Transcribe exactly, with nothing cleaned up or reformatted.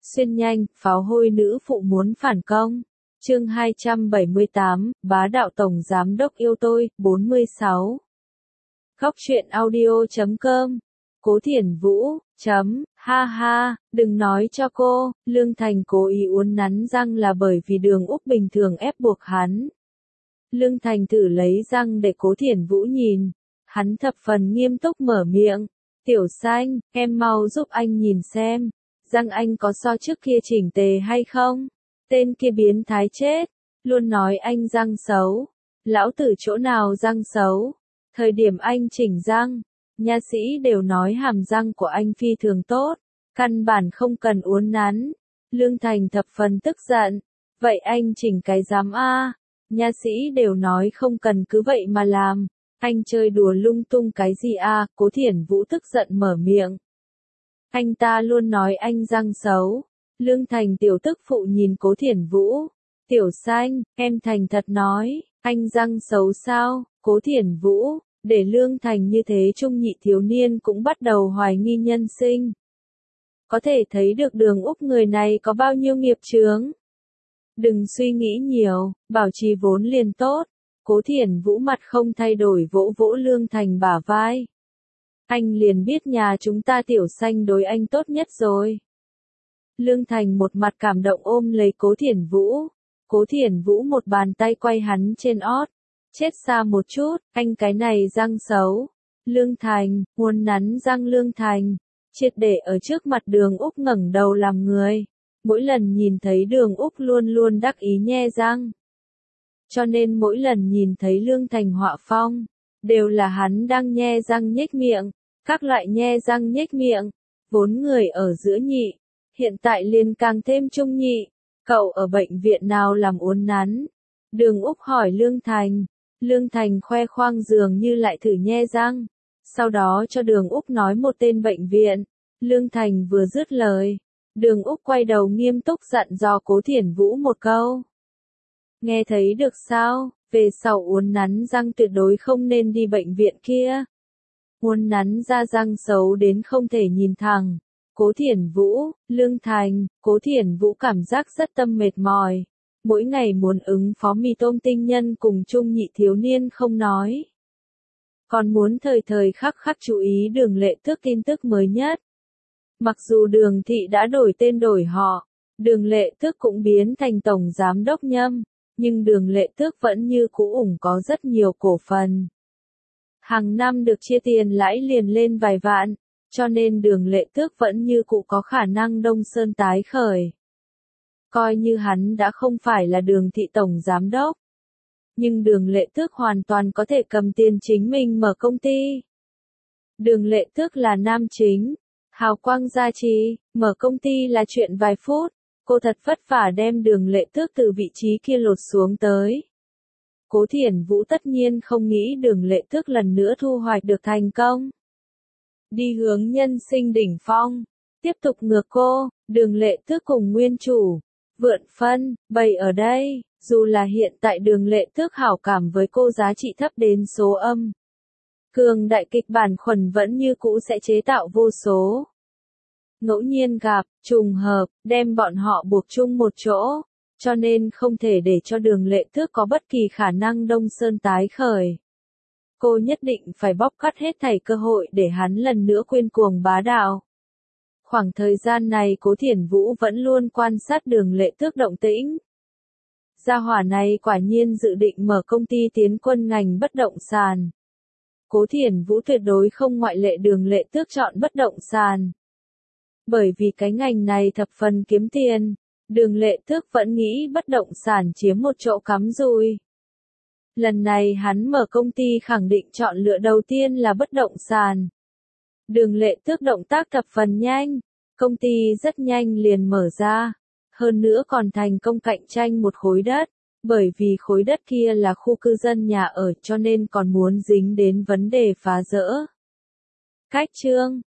Xuyên nhanh, pháo hôi nữ phụ muốn phản công. Chương hai trăm bảy mươi tám, bá đạo tổng giám đốc yêu tôi, bốn mươi sáu. Góc truyện audio chấm com. Cố Thiển Vũ, chấm, ha ha, đừng nói cho cô, Lương Thành cố ý uốn nắn răng là bởi vì Đường Úc bình thường ép buộc hắn. Lương Thành thử lấy răng để Cố Thiển Vũ nhìn, hắn thập phần nghiêm túc mở miệng, Tiểu Xanh, em mau giúp anh nhìn xem, răng anh có so trước kia chỉnh tề hay không? Tên kia biến thái chết, luôn nói anh răng xấu, lão tử chỗ nào răng xấu, thời điểm anh chỉnh răng, nha sĩ đều nói hàm răng của anh phi thường tốt, căn bản không cần uốn nắn. Lương Thành thập phần tức giận, vậy anh chỉnh cái giám a, nha sĩ đều nói không cần cứ vậy mà làm, anh chơi đùa lung tung cái gì a? Cố Thiển Vũ tức giận mở miệng. Anh ta luôn nói anh răng xấu. Lương Thành tiểu tức phụ nhìn Cố Thiển Vũ. Tiểu Xanh, em thành thật nói, anh răng xấu sao? Cố Thiển Vũ, để Lương Thành như thế trung nhị thiếu niên cũng bắt đầu hoài nghi nhân sinh. Có thể thấy được Đường Úc người này có bao nhiêu nghiệp chướng. Đừng suy nghĩ nhiều, bảo trì vốn liền tốt. Cố Thiển Vũ mặt không thay đổi vỗ vỗ Lương Thành bả vai. Anh liền biết nhà chúng ta Tiểu Xanh đối anh tốt nhất rồi. Lương Thành một mặt cảm động ôm lấy Cố Thiển Vũ. Cố Thiển Vũ một bàn tay quay hắn trên ót. Chết xa một chút, anh cái này răng xấu. Lương Thành, uốn nắn răng Lương Thành. Triệt để ở trước mặt Đường Úc ngẩng đầu làm người. Mỗi lần nhìn thấy Đường Úc luôn luôn đắc ý nhe răng. Cho nên mỗi lần nhìn thấy Lương Thành họa phong, đều là hắn đang nhe răng nhếch miệng. Các loại nhe răng nhếch miệng, vốn người ở giữa nhị. Hiện tại liền càng thêm trung nhị, cậu ở bệnh viện nào làm uốn nắn? Đường Úc hỏi Lương Thành, Lương Thành khoe khoang dường như lại thử nhe răng, sau đó cho Đường Úc nói một tên bệnh viện. Lương Thành vừa dứt lời, Đường Úc quay đầu nghiêm túc dặn dò Cố Thiển Vũ một câu. Nghe thấy được sao, về sau uốn nắn răng tuyệt đối không nên đi bệnh viện kia. Uốn nắn ra răng xấu đến không thể nhìn thẳng. Cố Thiển Vũ, Lương Thành, Cố Thiển Vũ cảm giác rất tâm mệt mỏi. Mỗi ngày muốn ứng phó mì tôm tinh nhân cùng trung nhị thiếu niên không nói. Còn muốn thời thời khắc khắc chú ý Đường Lệ Tước tin tức mới nhất. Mặc dù Đường Thị đã đổi tên đổi họ, Đường Lệ Tước cũng biến thành Tổng Giám đốc Nhâm, nhưng Đường Lệ Tước vẫn như cũ ủng có rất nhiều cổ phần. Hàng năm được chia tiền lãi liền lên vài vạn. Cho nên Đường Lệ Tước vẫn như cũ có khả năng Đông Sơn tái khởi. Coi như hắn đã không phải là Đường Thị Tổng Giám đốc. Nhưng Đường Lệ Tước hoàn toàn có thể cầm tiền chính mình mở công ty. Đường Lệ Tước là nam chính. Hào quang gia trì, mở công ty là chuyện vài phút. Cô thật vất vả đem Đường Lệ Tước từ vị trí kia lột xuống tới. Cố Thiển Vũ tất nhiên không nghĩ Đường Lệ Tước lần nữa thu hoạch được thành công. Đi hướng nhân sinh đỉnh phong, tiếp tục ngược cô, Đường Lệ Tước cùng nguyên chủ, Vượn Phân, bày ở đây, dù là hiện tại Đường Lệ Tước hảo cảm với cô giá trị thấp đến số âm. Cường đại kịch bản khuẩn vẫn như cũ sẽ chế tạo vô số. Ngẫu nhiên gặp, trùng hợp, đem bọn họ buộc chung một chỗ, cho nên không thể để cho Đường Lệ Tước có bất kỳ khả năng Đông Sơn tái khởi. Cô nhất định phải bóp cắt hết thảy cơ hội để hắn lần nữa quên cuồng bá đạo. Khoảng thời gian này Cố Thiển Vũ vẫn luôn quan sát Đường Lệ Tước động tĩnh. Gia hỏa này quả nhiên dự định mở công ty tiến quân ngành bất động sản. Cố Thiển Vũ tuyệt đối không ngoại lệ Đường Lệ Tước chọn bất động sản. Bởi vì cái ngành này thập phần kiếm tiền, Đường Lệ Tước vẫn nghĩ bất động sản chiếm một chỗ cắm rùi. Lần này hắn mở công ty khẳng định chọn lựa đầu tiên là bất động sản. Đường Lệ Tước động tác thập phần nhanh, công ty rất nhanh liền mở ra, hơn nữa còn thành công cạnh tranh một khối đất, bởi vì khối đất kia là khu cư dân nhà ở cho nên còn muốn dính đến vấn đề phá rỡ. Cách chương